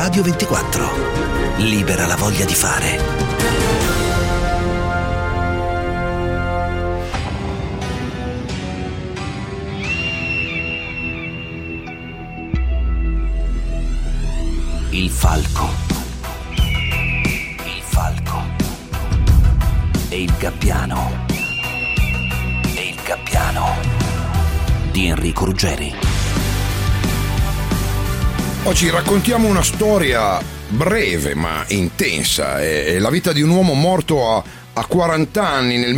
Radio 24. Libera la voglia di fare. Il falco. Il falco. E il gabbiano. E il gabbiano. Di Enrico Ruggeri. Oggi raccontiamo una storia breve ma intensa. È la vita di un uomo morto a 40 anni nel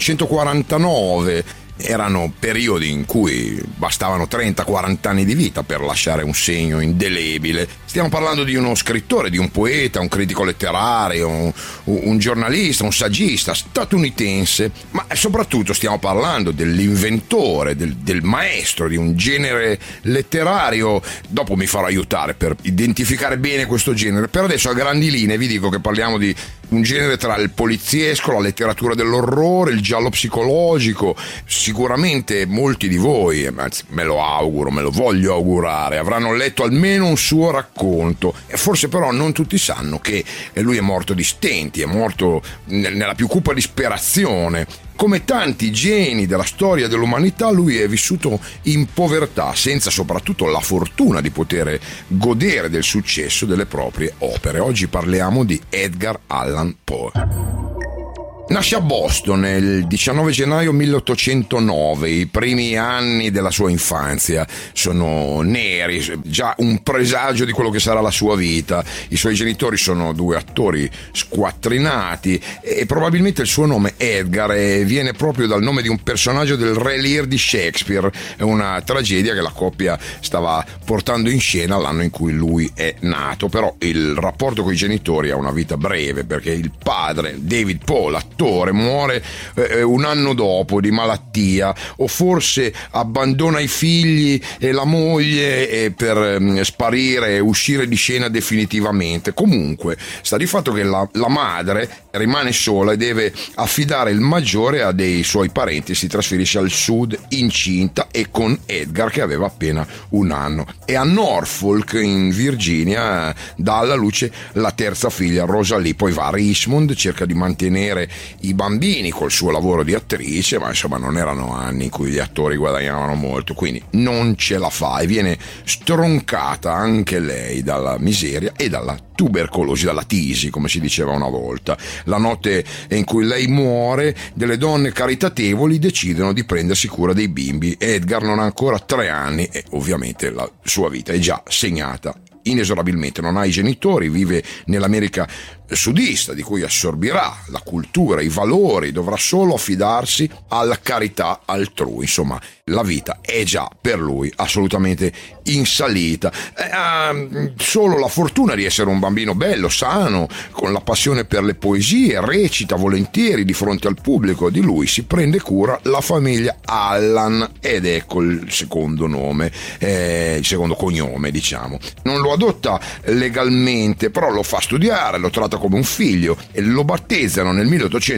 1849. Erano periodi in cui bastavano 30-40 anni di vita per lasciare un segno indelebile. Stiamo parlando di uno scrittore, di un poeta, un critico letterario, un giornalista, un saggista statunitense, ma soprattutto stiamo parlando dell'inventore, del maestro di un genere letterario. Dopo mi farò aiutare per identificare bene questo genere. Per adesso a grandi linee vi dico che parliamo di un genere tra il poliziesco, la letteratura dell'orrore, il giallo psicologico. Sicuramente molti di voi, anzi me lo auguro, me lo voglio augurare, avranno letto almeno un suo racconto. E forse però non tutti sanno che lui è morto di stenti, è morto nella più cupa disperazione. Come tanti geni della storia dell'umanità, lui è vissuto in povertà, senza soprattutto la fortuna di poter godere del successo delle proprie opere. Oggi parliamo di Edgar Allan Poe. Nasce a Boston il 19 gennaio 1809, i primi anni della sua infanzia sono neri, già un presagio di quello che sarà la sua vita. I suoi genitori sono due attori squattrinati e probabilmente il suo nome Edgar viene proprio dal nome di un personaggio del Re Lear di Shakespeare, è una tragedia che la coppia stava portando in scena l'anno in cui lui è nato. Però il rapporto con i genitori ha una vita breve, perché il padre, David Poe, muore un anno dopo di malattia, o forse abbandona i figli e la moglie per sparire e uscire di scena definitivamente. Comunque sta di fatto che la madre rimane sola e deve affidare il maggiore a dei suoi parenti. Si trasferisce al sud incinta e con Edgar che aveva appena un anno, e a Norfolk in Virginia dà alla luce la terza figlia, Rosalie. Poi va a Richmond, cerca di mantenere i bambini col suo lavoro di attrice, ma insomma non erano anni in cui gli attori guadagnavano molto, quindi non ce la fa e viene stroncata anche lei dalla miseria e dalla tubercolosi, dalla tisi, come si diceva una volta. La notte in cui lei muore, delle donne caritatevoli decidono di prendersi cura dei bimbi. Edgar non ha ancora 3 anni e ovviamente la sua vita è già segnata inesorabilmente. Non ha i genitori, vive nell'America sudista, di cui assorbirà la cultura, i valori, dovrà solo affidarsi alla carità altrui. Insomma, la vita è già per lui assolutamente in salita. Ha solo la fortuna di essere un bambino bello, sano, con la passione per le poesie, recita volentieri di fronte al pubblico. Di lui si prende cura la famiglia Allan, ed ecco il secondo nome, il secondo cognome, diciamo. Non lo adotta legalmente, però lo fa studiare, lo tratta come un figlio e lo battezzano nel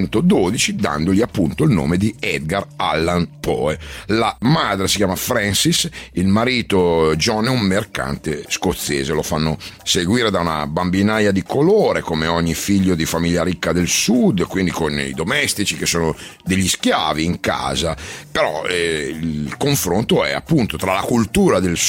1812 dandogli appunto il nome di Edgar Allan Poe. La madre si chiama Frances, il marito John è un mercante scozzese. Lo fanno seguire da una bambinaia di colore, come ogni figlio di famiglia ricca del sud, quindi con i domestici che sono degli schiavi in casa. Però il confronto è appunto tra la cultura del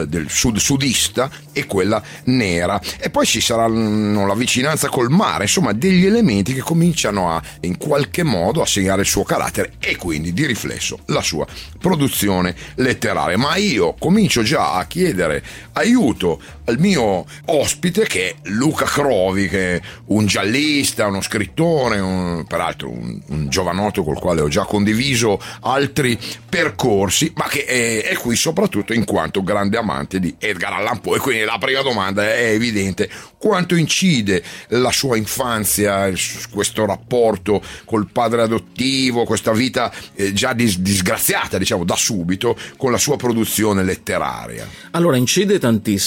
sudista e quella nera, e poi ci saranno la vicinanza col mare, insomma degli elementi che cominciano a in qualche modo a segnare il suo carattere e quindi di riflesso la sua produzione letteraria. Ma io comincio già a chiedere aiuto al mio ospite, che è Luca Crovi, che è un giallista, uno scrittore, peraltro un giovanotto col quale ho già condiviso altri percorsi, ma che è qui soprattutto in quanto grande amante di Edgar Allan Poe. E quindi la prima domanda è evidente: quanto incide la sua infanzia, questo rapporto col padre adottivo, questa vita già disgraziata, diciamo, da subito, con la sua produzione letteraria? Allora, incide tantissimo, anche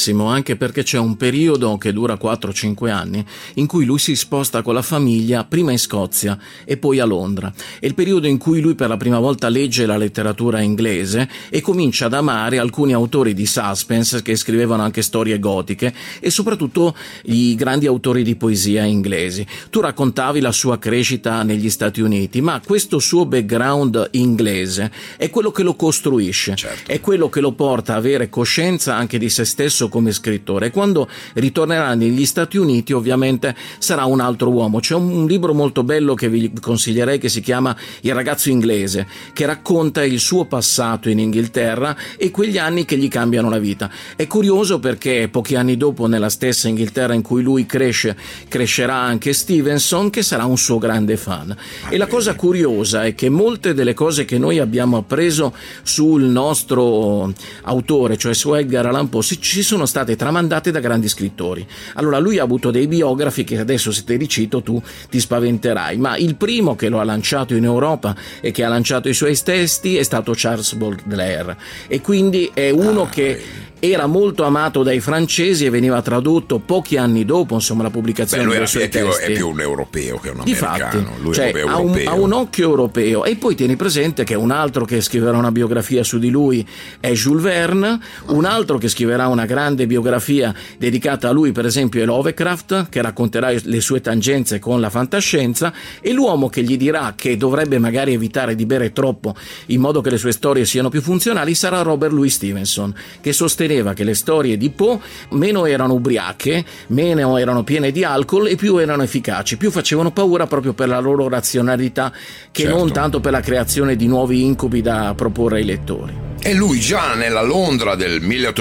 anche perché c'è un periodo che dura 4-5 anni in cui lui si sposta con la famiglia prima in Scozia e poi a Londra. È il periodo in cui lui per la prima volta legge la letteratura inglese e comincia ad amare alcuni autori di suspense che scrivevano anche storie gotiche e soprattutto i grandi autori di poesia inglesi. Tu raccontavi la sua crescita negli Stati Uniti, ma questo suo background inglese è quello che lo costruisce, certo, è quello che lo porta a avere coscienza anche di se stesso come scrittore, e quando ritornerà negli Stati Uniti ovviamente sarà un altro uomo. C'è un libro molto bello che vi consiglierei che si chiama Il ragazzo inglese, che racconta il suo passato in Inghilterra e quegli anni che gli cambiano la vita. È curioso perché pochi anni dopo, nella stessa Inghilterra in cui lui crescerà anche Stevenson, che sarà un suo grande fan. E la cosa curiosa è che molte delle cose che noi abbiamo appreso sul nostro autore, cioè su Edgar Allan Poe, ci sono state tramandate da grandi scrittori. Allora lui ha avuto dei biografi che adesso, se te li cito, tu ti spaventerai, ma il primo che lo ha lanciato in Europa e che ha lanciato i suoi testi è stato Charles Baudelaire, e quindi è uno che era molto amato dai francesi e veniva tradotto pochi anni dopo, insomma, la pubblicazione dei suoi testi. È più un europeo che un Difatti, americano. Lui cioè, è europeo. Ha un occhio europeo. E poi tieni presente che un altro che scriverà una biografia su di lui è Jules Verne, un altro che scriverà una grande biografia dedicata a lui, per esempio, è Lovecraft, che racconterà le sue tangenze con la fantascienza, e l'uomo che gli dirà che dovrebbe magari evitare di bere troppo in modo che le sue storie siano più funzionali sarà Robert Louis Stevenson, che sosteneva che le storie di Poe meno erano ubriache, meno erano piene di alcol e più erano efficaci, più facevano paura proprio per la loro razionalità che certo, non tanto per la creazione di nuovi incubi da proporre ai lettori. E lui già nella Londra del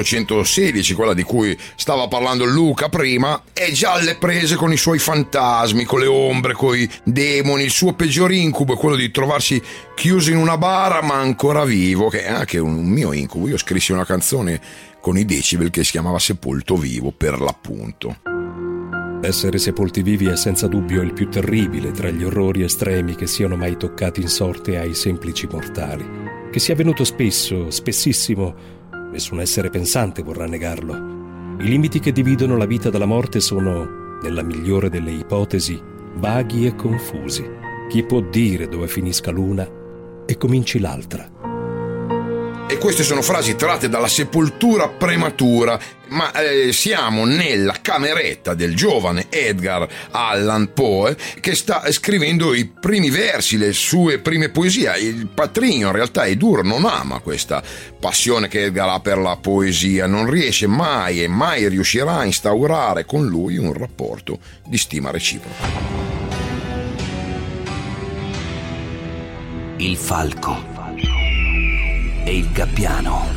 1816, quella di cui stava parlando Luca prima, è già alle prese con i suoi fantasmi, con le ombre, con i demoni. Il suo peggior incubo è quello di trovarsi chiuso in una bara ma ancora vivo, che è anche un mio incubo. Io scrissi una canzone con i Decibel che si chiamava Sepolto Vivo, per l'appunto. Essere sepolti vivi è senza dubbio il più terribile tra gli orrori estremi che siano mai toccati in sorte ai semplici mortali. Che sia avvenuto spesso, spessissimo, nessun essere pensante vorrà negarlo. I limiti che dividono la vita dalla morte sono, nella migliore delle ipotesi, vaghi e confusi. Chi può dire dove finisca l'una e cominci l'altra? E queste sono frasi tratte dalla Sepoltura prematura, ma siamo nella cameretta del giovane Edgar Allan Poe, che sta scrivendo i primi versi, le sue prime poesie. Il patrigno in realtà è duro, non ama questa passione che Edgar ha per la poesia, non riesce mai e mai riuscirà a instaurare con lui un rapporto di stima reciproca. Il falco e il gabbiano.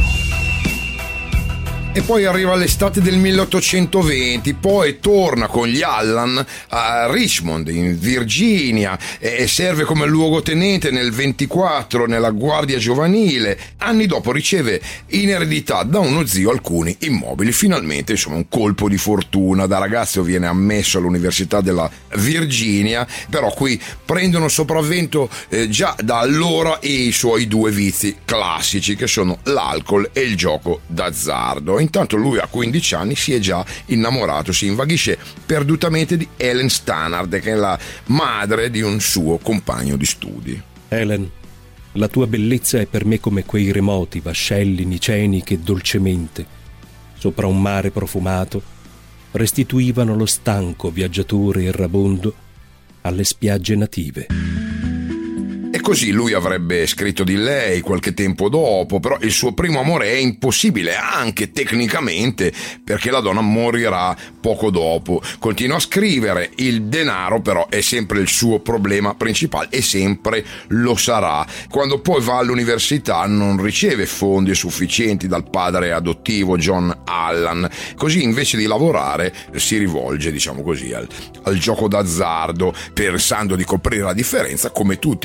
E poi arriva l'estate del 1820, poi torna con gli Allan a Richmond, in Virginia, e serve come luogotenente nel 24 nella Guardia Giovanile. Anni dopo riceve in eredità da uno zio alcuni immobili. Finalmente, insomma, un colpo di fortuna. Da ragazzo viene ammesso all'Università della Virginia, però qui prendono sopravvento già da allora i suoi due vizi classici, che sono l'alcol e il gioco d'azzardo. Intanto lui a 15 anni si è già innamorato, si invaghisce perdutamente di Helen Stannard, che è la madre di un suo compagno di studi. Helen, la tua bellezza è per me come quei remoti vascelli niceni che dolcemente, sopra un mare profumato, restituivano lo stanco viaggiatore errabondo alle spiagge native. E così lui avrebbe scritto di lei qualche tempo dopo, però il suo primo amore è impossibile anche tecnicamente, perché la donna morirà poco dopo. Continua a scrivere, il denaro però è sempre il suo problema principale e sempre lo sarà. Quando poi va all'università non riceve fondi sufficienti dal padre adottivo John Allan, così invece di lavorare si rivolge, diciamo così, al gioco d'azzardo, pensando di coprire la differenza come tutti quelli che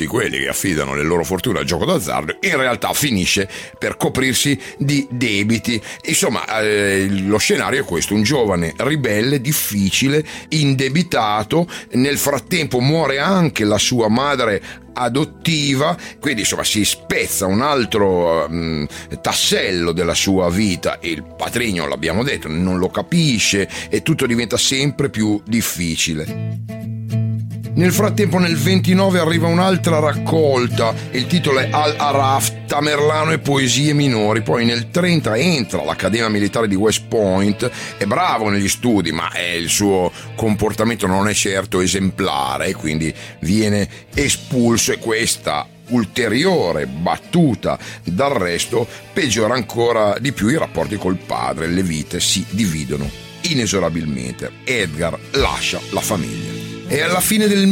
affidano le loro fortune al gioco d'azzardo, in realtà finisce per coprirsi di debiti. Insomma, lo scenario è questo: un giovane ribelle, difficile, indebitato. Nel frattempo muore anche la sua madre adottiva, quindi insomma si spezza un altro tassello della sua vita. Il patrigno, l'abbiamo detto, non lo capisce e tutto diventa sempre più difficile. Nel frattempo nel 29 arriva un'altra raccolta, il titolo è Al-Araf, Tamerlano e poesie minori. Poi nel 30 entra all'Accademia Militare di West Point, è bravo negli studi, ma il suo comportamento non è certo esemplare, quindi viene espulso, e questa ulteriore battuta d'arresto peggiora ancora di più i rapporti col padre. Le vite si dividono inesorabilmente. Edgar lascia la famiglia e alla fine del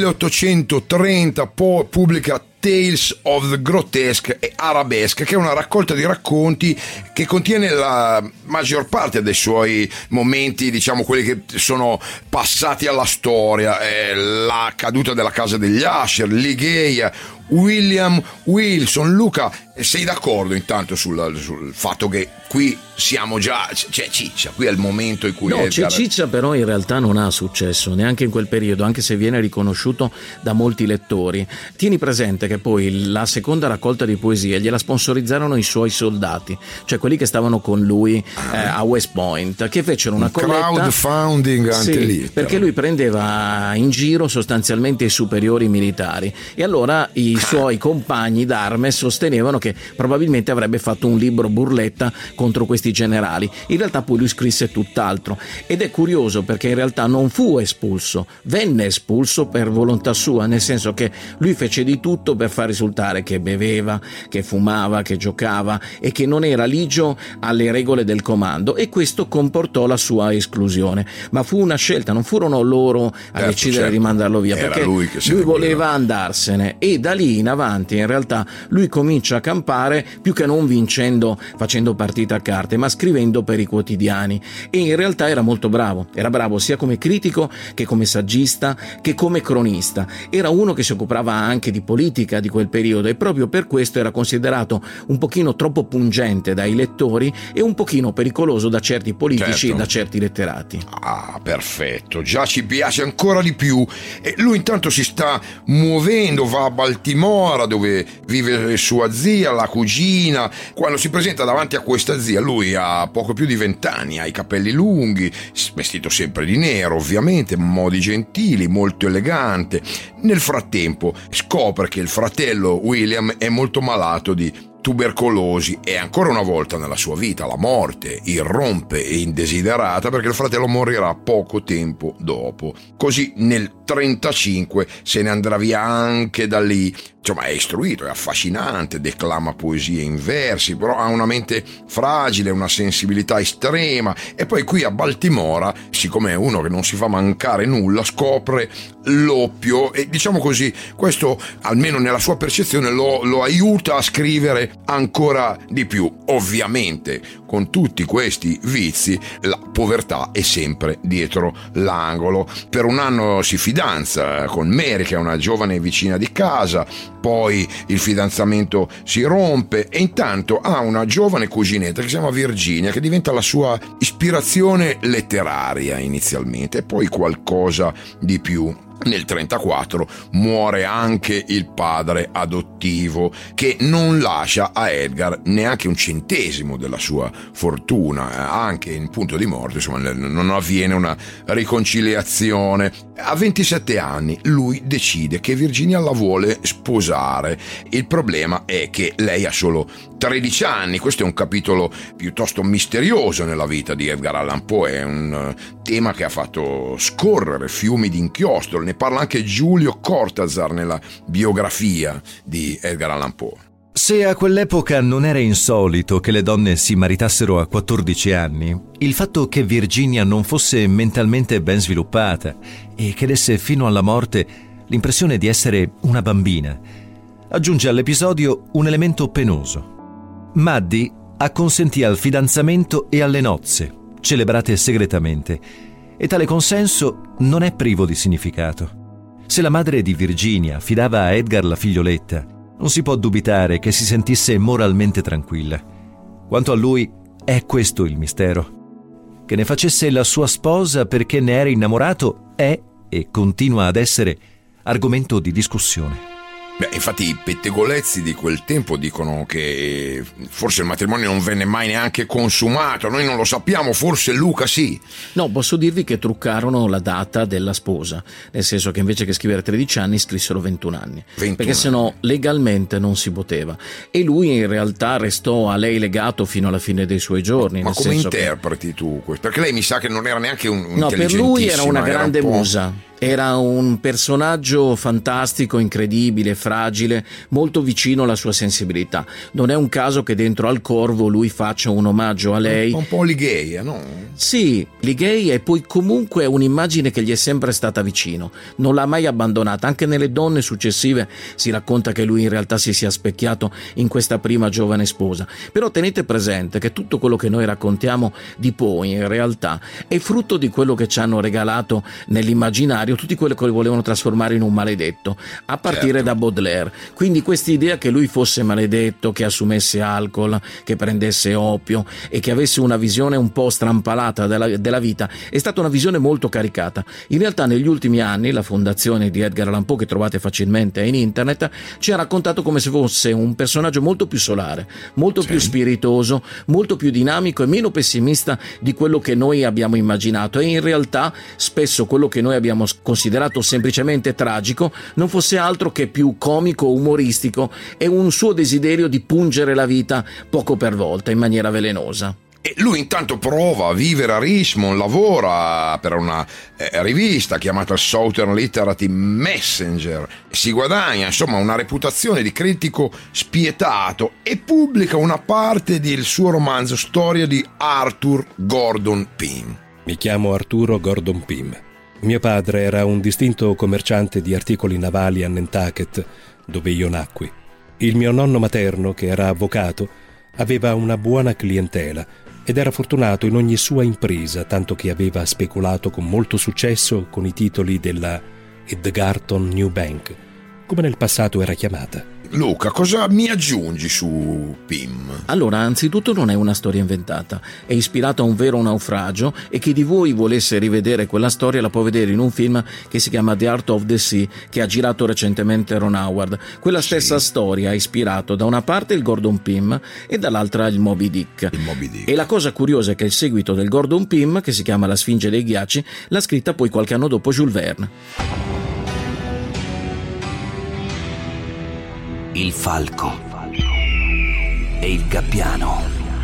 1830 pubblica Tales of the Grotesque e Arabesque, che è una raccolta di racconti che contiene la maggior parte dei suoi momenti, diciamo quelli che sono passati alla storia, la caduta della casa degli Usher, Ligeia, William Wilson. Luca, sei d'accordo intanto sul fatto che qui siamo già, c'è ciccia, qui è il momento in cui no, c'è ciccia, però in realtà non ha successo neanche in quel periodo, anche se viene riconosciuto da molti lettori. Tieni presente che poi la seconda raccolta di poesie gliela sponsorizzarono i suoi soldati, cioè quelli che stavano con lui a West Point, che fecero una colletta, crowdfunding anche sì, lì, perché lui prendeva in giro sostanzialmente i superiori militari, e allora i suoi compagni d'arme sostenevano che probabilmente avrebbe fatto un libro burletta contro questi generali. In realtà poi lui scrisse tutt'altro, ed è curioso perché in realtà non fu espulso, venne espulso per volontà sua, nel senso che lui fece di tutto per far risultare che beveva, che fumava, che giocava e che non era ligio alle regole del comando, e questo comportò la sua esclusione. Ma fu una scelta, non furono loro a decidere di mandarlo via, era perché lui voleva andarsene, e da lì in avanti in realtà lui comincia a campare, più che non vincendo facendo partita a carte, ma scrivendo per i quotidiani. E in realtà era molto bravo, era bravo sia come critico che come saggista che come cronista. Era uno che si occupava anche di politica di quel periodo, e proprio per questo era considerato un pochino troppo pungente dai lettori e un pochino pericoloso da certi politici, certo, e da certi letterati. Ah, perfetto, già ci piace ancora di più. E lui intanto si sta muovendo, va a Baltimora dove vive sua zia, la cugina. Quando si presenta davanti a questa zia, lui ha poco più di 20 anni, ha i capelli lunghi, vestito sempre di nero ovviamente, modi gentili, molto elegante. Nel frattempo scopre che il fratello William è molto malato di tubercolosi, e ancora una volta nella sua vita la morte irrompe e indesiderata, perché il fratello morirà poco tempo dopo. Così nel 35 se ne andrà via anche da lì. Insomma, è istruito, è affascinante, declama poesie in versi, però ha una mente fragile, una sensibilità estrema. E poi qui a Baltimora, siccome è uno che non si fa mancare nulla, scopre l'oppio, e diciamo così, questo almeno nella sua percezione lo aiuta a scrivere ancora di più. Ovviamente con tutti questi vizi la povertà è sempre dietro l'angolo. Per un anno si fidanza con Mary, che è una giovane vicina di casa, poi il fidanzamento si rompe, e intanto ha una giovane cuginetta che si chiama Virginia, che diventa la sua ispirazione letteraria inizialmente, e poi qualcosa di più. Nel 34 muore anche il padre adottivo, che non lascia a Edgar neanche un centesimo della sua fortuna. Anche in punto di morte, insomma, non avviene una riconciliazione. A 27 anni lui decide che Virginia la vuole sposare. Il problema è che lei ha solo 13 anni. Questo è un capitolo piuttosto misterioso nella vita di Edgar Allan Poe, è un tema che ha fatto scorrere fiumi di inchiostro. Ne parla anche Giulio Cortázar nella biografia di Edgar Allan Poe. Se a quell'epoca non era insolito che le donne si maritassero a 14 anni, il fatto che Virginia non fosse mentalmente ben sviluppata e che desse fino alla morte l'impressione di essere una bambina aggiunge all'episodio un elemento penoso. Maddie acconsentì al fidanzamento e alle nozze, celebrate segretamente, e tale consenso non è privo di significato. Se la madre di Virginia affidava a Edgar la figlioletta, non si può dubitare che si sentisse moralmente tranquilla. Quanto a lui, è questo il mistero. Che ne facesse la sua sposa perché ne era innamorato è, e continua ad essere, argomento di discussione. Beh, infatti i pettegolezzi di quel tempo dicono che forse il matrimonio non venne mai neanche consumato, noi non lo sappiamo, forse Luca sì. No, posso dirvi che truccarono la data della sposa, nel senso che invece che scrivere 13 anni scrissero 21 anni, 21 perché sennò legalmente non si poteva, e lui in realtà restò a lei legato fino alla fine dei suoi giorni. Ma nel come senso interpreti tu questo? Perché lei mi sa che non era neanche un No, per lui era una grande un po'... musa. Era un personaggio fantastico, incredibile, fragile, molto vicino alla sua sensibilità. Non è un caso che dentro al Corvo lui faccia un omaggio a lei. Un po' Ligheia, no? Sì, Ligheia, e poi comunque è un'immagine che gli è sempre stata vicino. Non l'ha mai abbandonata. Anche nelle donne successive si racconta che lui in realtà si sia specchiato in questa prima giovane sposa. Però tenete presente che tutto quello che noi raccontiamo di Poe in realtà è frutto di quello che ci hanno regalato nell'immaginario tutti quelli che volevano trasformare in un maledetto, a partire da Baudelaire. Quindi questa idea che lui fosse maledetto, che assumesse alcol, che prendesse oppio e che avesse una visione un po' strampalata della vita è stata una visione molto caricata. In realtà negli ultimi anni la fondazione di Edgar Allan Poe, che trovate facilmente in internet, ci ha raccontato come se fosse un personaggio molto più solare, molto più spiritoso, molto più dinamico e meno pessimista di quello che noi abbiamo immaginato, e in realtà spesso quello che noi abbiamo considerato semplicemente tragico non fosse altro che più comico, umoristico, e un suo desiderio di pungere la vita poco per volta in maniera velenosa. E lui intanto prova a vivere a Richmond, lavora per una rivista chiamata Southern Literary Messenger, si guadagna insomma una reputazione di critico spietato e pubblica una parte del suo romanzo Storia di Arthur Gordon Pym. Mi chiamo Arturo Gordon Pym. Mio padre era un distinto commerciante di articoli navali a Nantucket, dove io nacqui. Il mio nonno materno, che era avvocato, aveva una buona clientela ed era fortunato in ogni sua impresa, tanto che aveva speculato con molto successo con i titoli della Edgarton New Bank, come nel passato era chiamata. Luca, cosa mi aggiungi su Pym? Allora, anzitutto non è una storia inventata, è ispirata a un vero naufragio, e chi di voi volesse rivedere quella storia la può vedere in un film che si chiama The Art of the Sea, che ha girato recentemente Ron Howard. Quella stessa storia ha ispirato da una parte il Gordon Pym e dall'altra il Moby Dick. E la cosa curiosa è che il seguito del Gordon Pym, che si chiama La Sfinge dei Ghiacci, l'ha scritta poi qualche anno dopo Jules Verne. Il falco e il gabbiano.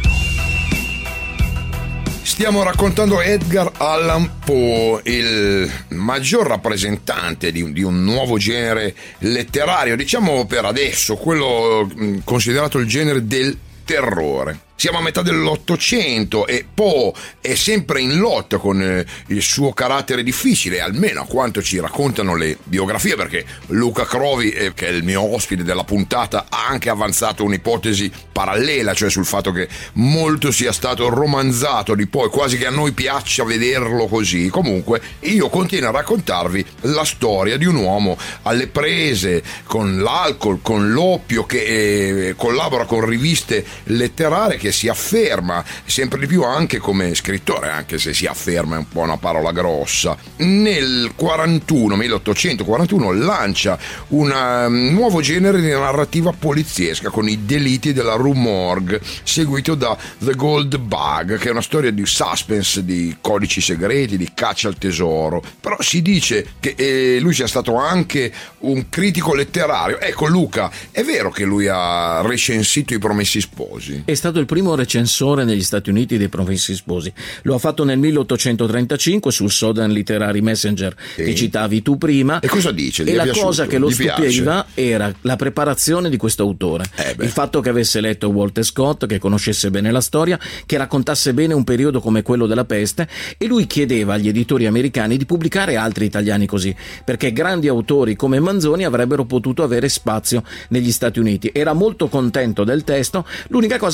Stiamo raccontando Edgar Allan Poe, il maggior rappresentante di un nuovo genere letterario, diciamo per adesso, quello considerato il genere del terrore. Siamo a metà dell'Ottocento e Poe è sempre in lotta con il suo carattere difficile, almeno a quanto ci raccontano le biografie, perché Luca Crovi, che è il mio ospite della puntata, ha anche avanzato un'ipotesi parallela, cioè sul fatto che molto sia stato romanzato di Poe, quasi che a noi piaccia vederlo così. Comunque io continuo a raccontarvi la storia di un uomo alle prese con l'alcol, con l'oppio, che collabora con riviste letterarie, che si afferma sempre di più anche come scrittore, anche se si afferma è un po' una parola grossa. Nel 1841 lancia un nuovo genere di narrativa poliziesca con I delitti della Rue Morgue, seguito da The Gold Bug, che è una storia di suspense, di codici segreti, di caccia al tesoro. Però si dice che lui sia stato anche un critico letterario. Ecco Luca, è vero che lui ha recensito I Promessi Sposi? È stato il primo recensore negli Stati Uniti dei Promessi Sposi. Lo ha fatto nel 1835 sul Southern Literary Messenger, che citavi tu prima. E cosa dice? E la cosa che lo stupiva era la preparazione di questo autore. Il fatto che avesse letto Walter Scott, che conoscesse bene la storia, che raccontasse bene un periodo come quello della peste, e lui chiedeva agli editori americani di pubblicare altri italiani così, perché grandi autori come Manzoni avrebbero potuto avere spazio negli Stati Uniti. Era molto contento del testo, l'unica cosa bacchettava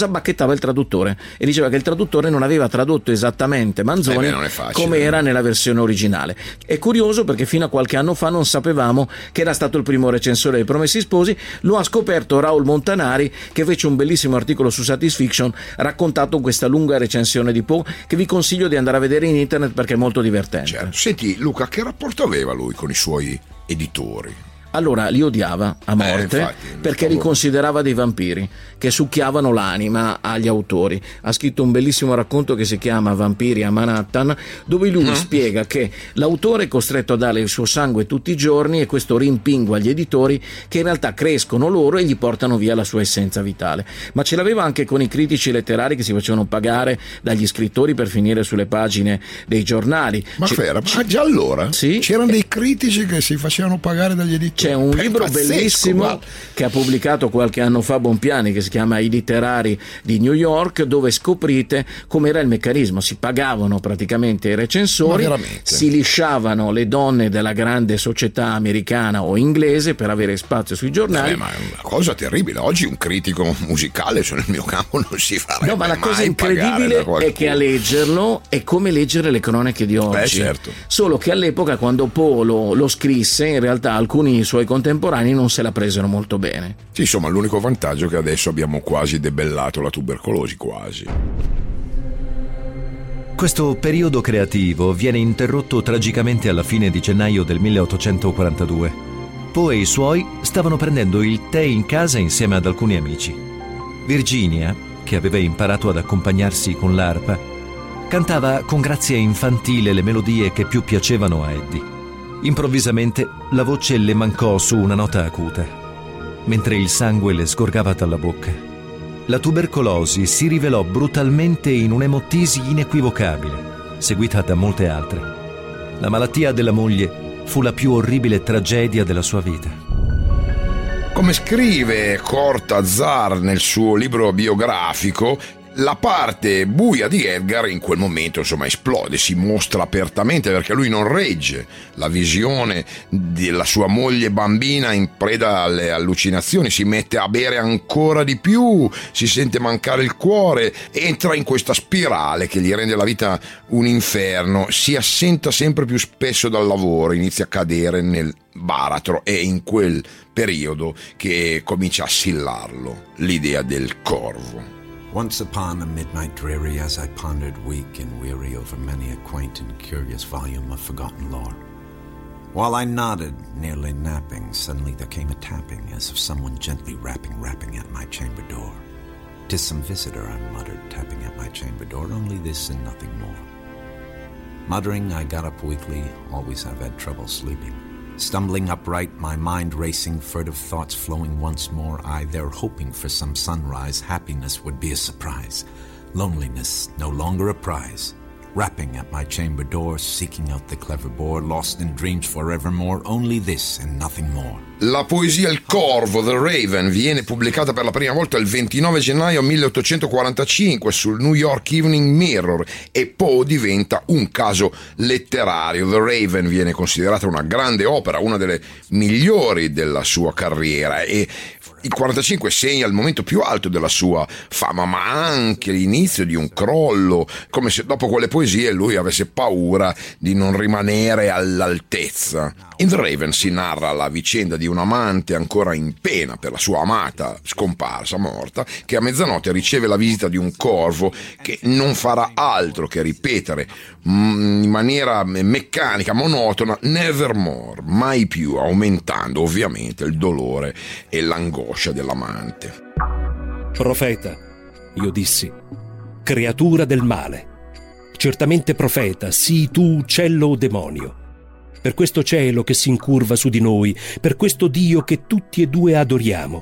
aspettava il traduttore e diceva che il traduttore non aveva tradotto esattamente Manzoni come era nella versione originale. È curioso perché fino a qualche anno fa non sapevamo che era stato il primo recensore dei Promessi Sposi. Lo ha scoperto Raul Montanari, che fece un bellissimo articolo su Satisfiction raccontato questa lunga recensione di Poe, che vi consiglio di andare a vedere in internet perché è molto divertente. Certo. Senti Luca, che rapporto aveva lui con i suoi editori? Allora li odiava a morte, infatti, perché li considerava dei vampiri che succhiavano l'anima agli autori. Ha scritto un bellissimo racconto che si chiama Vampiri a Manhattan, dove lui spiega che l'autore è costretto a dare il suo sangue tutti i giorni e questo rimpingua gli editori, che in realtà crescono loro e gli portano via la sua essenza vitale. Ma ce l'aveva anche con i critici letterari che si facevano pagare dagli scrittori per finire sulle pagine dei giornali. Ma già allora? Sì. C'erano dei critici che si facevano pagare dagli editori? C'è un libro bellissimo che ha pubblicato qualche anno fa Bompiani, che si chiama I letterari di New York, dove scoprite com'era il meccanismo. Si pagavano praticamente i recensori, si lisciavano le donne della grande società americana o inglese per avere spazio sui giornali. Ma è una cosa terribile. Oggi un critico musicale, nel mio campo, non si farebbe mai. No, ma la cosa incredibile è che a leggerlo è come leggere le cronache di oggi. Certo. Solo che all'epoca, quando Poe lo scrisse, in realtà alcuni suoi contemporanei non se la presero molto bene. Sì, insomma, l'unico vantaggio è che adesso abbiamo quasi debellato la tubercolosi, quasi. Questo periodo creativo viene interrotto tragicamente alla fine di gennaio del 1842. Poe e i suoi stavano prendendo il tè in casa insieme ad alcuni amici. Virginia, che aveva imparato ad accompagnarsi con l'arpa, cantava con grazia infantile le melodie che più piacevano a Eddie. Improvvisamente la voce le mancò su una nota acuta, mentre il sangue le sgorgava dalla bocca. La tubercolosi si rivelò brutalmente in un'emotisi inequivocabile, seguita da molte altre. La malattia della moglie fu la più orribile tragedia della sua vita. Come scrive Cortázar nel suo libro biografico, la parte buia di Edgar in quel momento, insomma, esplode, si mostra apertamente, perché lui non regge la visione della sua moglie bambina in preda alle allucinazioni, si mette a bere ancora di più, si sente mancare il cuore, entra in questa spirale che gli rende la vita un inferno, si assenta sempre più spesso dal lavoro, inizia a cadere nel baratro. È in quel periodo che comincia a assillarlo l'idea del corvo. Once upon a midnight dreary, as I pondered weak and weary over many a quaint and curious volume of forgotten lore. While I nodded, nearly napping, suddenly there came a tapping, as of someone gently rapping at my chamber door. "'Tis some visitor," I muttered, tapping at my chamber door, "only this and nothing more." Muttering, I got up weakly, always I've had trouble sleeping. Stumbling upright, my mind racing, furtive thoughts flowing once more, I there hoping for some sunrise, happiness would be a surprise, loneliness no longer a prize. Rapping at my chamber door, seeking out the clever bore, lost in dreams forevermore, only this and nothing more. La poesia Il Corvo, The Raven, viene pubblicata per la prima volta il 29 gennaio 1845 sul New York Evening Mirror e Poe diventa un caso letterario. The Raven viene considerata una grande opera, una delle migliori della sua carriera, e il 45 segna il momento più alto della sua fama, ma anche l'inizio di un crollo, come se dopo quelle poesie lui avesse paura di non rimanere all'altezza. In The Raven si narra la vicenda di un amante ancora in pena per la sua amata scomparsa, morta, che a mezzanotte riceve la visita di un corvo che non farà altro che ripetere in maniera meccanica, monotona, nevermore, mai più, aumentando ovviamente il dolore e l'angoscia dell'amante. Profeta, io dissi, creatura del male. Certamente profeta, sii tu uccello o demonio. Per questo cielo che si incurva su di noi, per questo Dio che tutti e due adoriamo.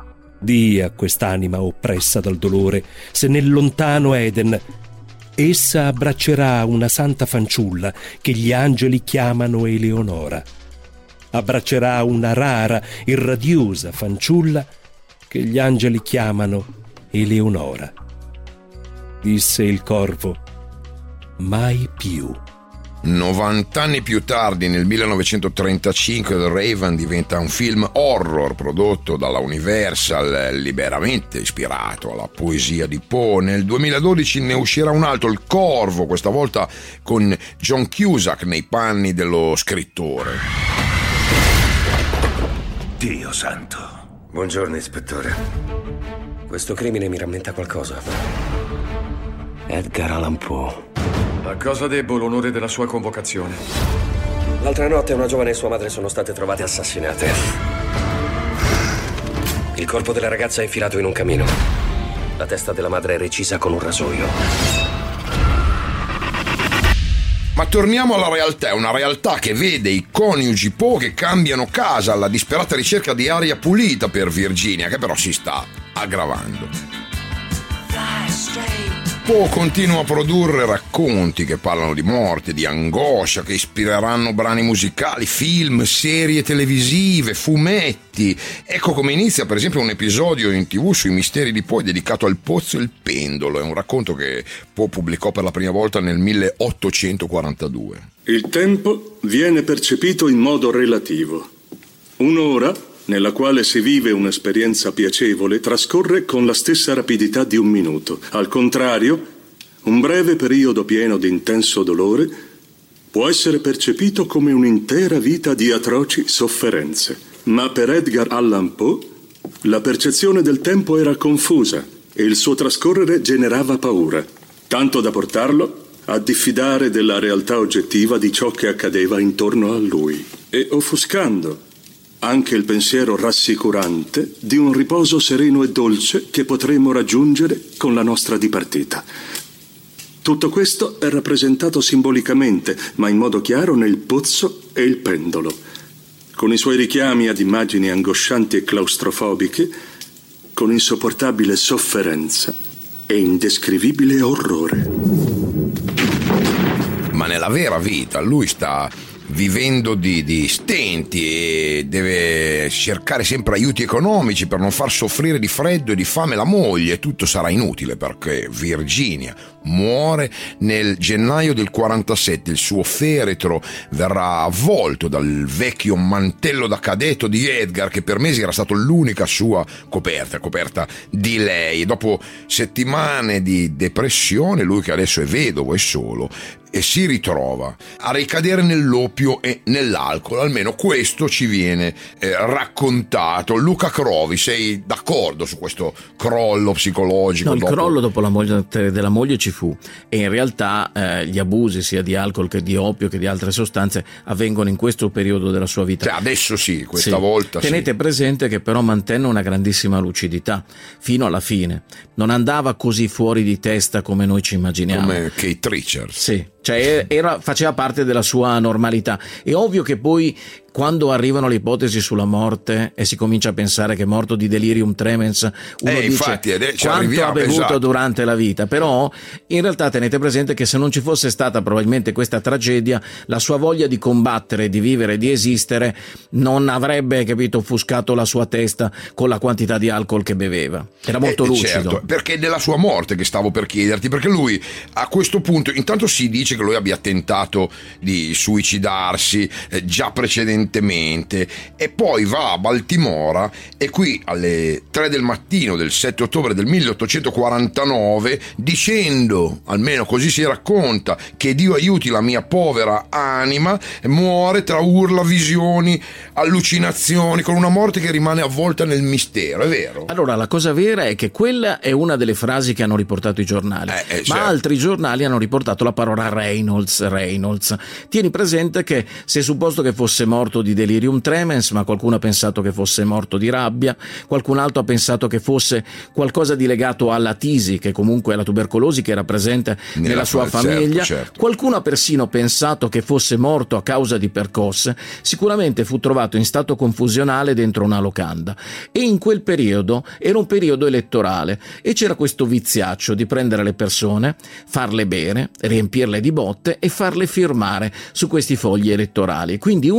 Dì a quest'anima oppressa dal dolore, se nel lontano Eden essa abbraccerà una santa fanciulla che gli angeli chiamano Eleonora. Abbraccerà una rara e radiosa fanciulla che gli angeli chiamano Eleonora. Disse il corvo, mai più. 90 anni più tardi, nel 1935, The Raven diventa un film horror prodotto dalla Universal, liberamente ispirato alla poesia di Poe. Nel 2012 ne uscirà un altro, Il Corvo, questa volta con John Cusack nei panni dello scrittore. Dio santo. Buongiorno, ispettore. Questo crimine mi rammenta qualcosa. Edgar Allan Poe. A cosa debbo l'onore della sua convocazione? L'altra notte una giovane e sua madre sono state trovate assassinate. Il corpo della ragazza è infilato in un camino. La testa della madre è recisa con un rasoio. Ma torniamo alla realtà, è una realtà che vede i coniugi Poe che cambiano casa alla disperata ricerca di aria pulita per Virginia, che però si sta aggravando. Poe continua a produrre racconti che parlano di morte, di angoscia, che ispireranno brani musicali, film, serie televisive, fumetti. Ecco come inizia per esempio un episodio in TV sui misteri di Poe dedicato al pozzo e il pendolo. È un racconto che Poe pubblicò per la prima volta nel 1842. Il tempo viene percepito in modo relativo. Un'ora nella quale si vive un'esperienza piacevole trascorre con la stessa rapidità di un minuto. Al contrario, un breve periodo pieno di intenso dolore può essere percepito come un'intera vita di atroci sofferenze. Ma per Edgar Allan Poe la percezione del tempo era confusa e il suo trascorrere generava paura, tanto da portarlo a diffidare della realtà oggettiva di ciò che accadeva intorno a lui e offuscando anche il pensiero rassicurante di un riposo sereno e dolce che potremo raggiungere con la nostra dipartita. Tutto questo è rappresentato simbolicamente, ma in modo chiaro nel pozzo e il pendolo, con i suoi richiami ad immagini angoscianti e claustrofobiche, con insopportabile sofferenza e indescrivibile orrore. Ma nella vera vita lui sta vivendo di stenti e deve cercare sempre aiuti economici per non far soffrire di freddo e di fame la moglie. Tutto sarà inutile perché Virginia muore nel gennaio del 47. Il suo feretro verrà avvolto dal vecchio mantello da cadetto di Edgar, che per mesi era stato l'unica sua coperta di lei. Dopo settimane di depressione, lui che adesso è vedovo e solo, e si ritrova a ricadere nell'oppio e nell'alcol. Almeno questo ci viene raccontato. Luca Crovi, sei d'accordo su questo crollo psicologico? No, il crollo dopo la morte della moglie ci fu, e in realtà gli abusi sia di alcol che di oppio che di altre sostanze avvengono in questo periodo della sua vita. Cioè, adesso sì, questa volta Tenete sì. presente che però mantenne una grandissima lucidità fino alla fine. Non andava così fuori di testa come noi ci immaginiamo. Come Keith Richards. Sì. Cioè faceva parte della sua normalità. È ovvio che poi quando arrivano le ipotesi sulla morte e si comincia a pensare che è morto di delirium tremens, uno dice infatti, quanto ha bevuto esatto. durante la vita. Però in realtà tenete presente che se non ci fosse stata probabilmente questa tragedia, la sua voglia di combattere, di vivere, di esistere non avrebbe, capito, offuscato la sua testa con la quantità di alcol che beveva. Era molto lucido. Certo, perché è della sua morte che stavo per chiederti, perché lui a questo punto intanto si dice che lui abbia tentato di suicidarsi già precedentemente, e poi va a Baltimora e qui alle 3 del mattino del 7 ottobre del 1849, dicendo, almeno così si racconta, che Dio aiuti la mia povera anima, muore tra urla, visioni, allucinazioni, con una morte che rimane avvolta nel mistero. È vero? Allora, la cosa vera è che quella è una delle frasi che hanno riportato i giornali, certo. Ma altri giornali hanno riportato la parola Reynolds. Tieni presente che si è supposto che fosse morto di delirium tremens, ma qualcuno ha pensato che fosse morto di rabbia, qualcun altro ha pensato che fosse qualcosa di legato alla tisi, che comunque è la tubercolosi che era presente nella sua famiglia. Certo. Qualcuno ha persino pensato che fosse morto a causa di percosse. Sicuramente fu trovato in stato confusionale dentro una locanda, e in quel periodo era un periodo elettorale e c'era questo viziaccio di prendere le persone, farle bere, riempirle di botte e farle firmare su questi fogli elettorali. Quindi una delle ultime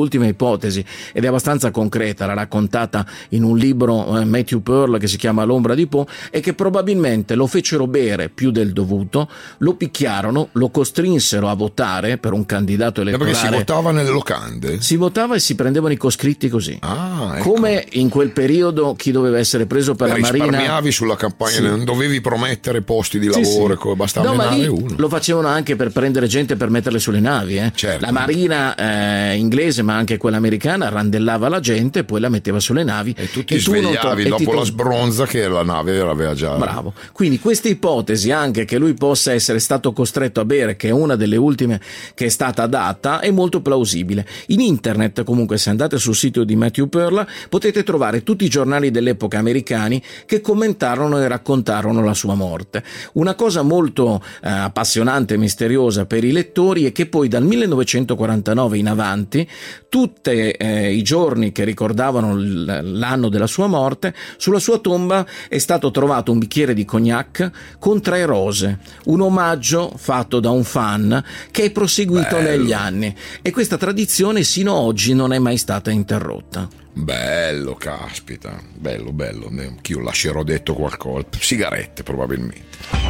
ultima ipotesi, ed è abbastanza concreta, era raccontata in un libro Matthew Pearl che si chiama L'ombra di Poe, è che probabilmente lo fecero bere più del dovuto, lo picchiarono, lo costrinsero a votare per un candidato elettorale. Perché si votava nelle locande? Si votava e si prendevano i coscritti così. Ecco. Come in quel periodo chi doveva essere preso per la Marina. Risparmiavi sulla campagna, sì. Non dovevi promettere posti di lavoro, sì. Bastava menare uno. Lo facevano anche per prendere gente per metterle sulle navi. Certo. La marina inglese, ma anche quella americana, randellava la gente e poi la metteva sulle navi. E tu ti svegliavi dopo la sbronza che la nave aveva già. Bravo. Quindi questa ipotesi, anche che lui possa essere stato costretto a bere, che è una delle ultime che è stata data, è molto plausibile. In internet, comunque, se andate sul sito di Matthew Pearl, potete trovare tutti i giornali dell'epoca americani che commentarono e raccontarono la sua morte. Una cosa molto appassionante e misteriosa per i lettori è che poi dal 1949 in avanti tutti i giorni che ricordavano l'anno della sua morte, sulla sua tomba è stato trovato un bicchiere di cognac con 3 rose, un omaggio fatto da un fan che è proseguito negli anni, e questa tradizione sino ad oggi non è mai stata interrotta. Bello, caspita, bello, anch'io lascerò detto qualcosa, sigarette probabilmente.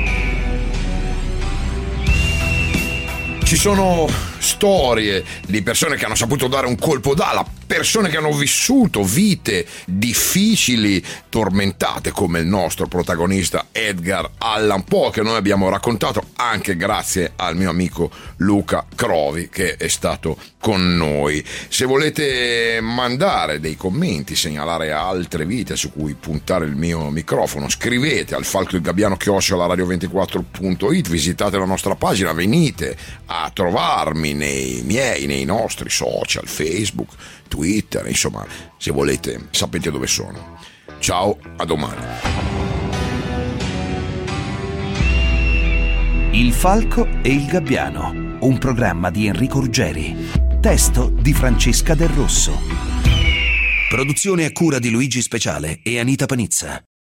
Ci sono storie di persone che hanno saputo dare un colpo d'ala, persone che hanno vissuto vite difficili, tormentate, come il nostro protagonista Edgar Allan Poe, che noi abbiamo raccontato anche grazie al mio amico Luca Crovi, che è stato con noi. Se volete mandare dei commenti, segnalare altre vite su cui puntare il mio microfono, scrivete al falcoilgabbiano@radio24.it, visitate la nostra pagina, venite a trovarmi nei nostri social, Facebook, Twitter, insomma, se volete sapete dove sono. Ciao, a domani. Il Falco e il Gabbiano, un programma di Enrico Ruggeri, testo di Francesca Del Rosso, produzione a cura di Luigi Speciale e Anita Panizza.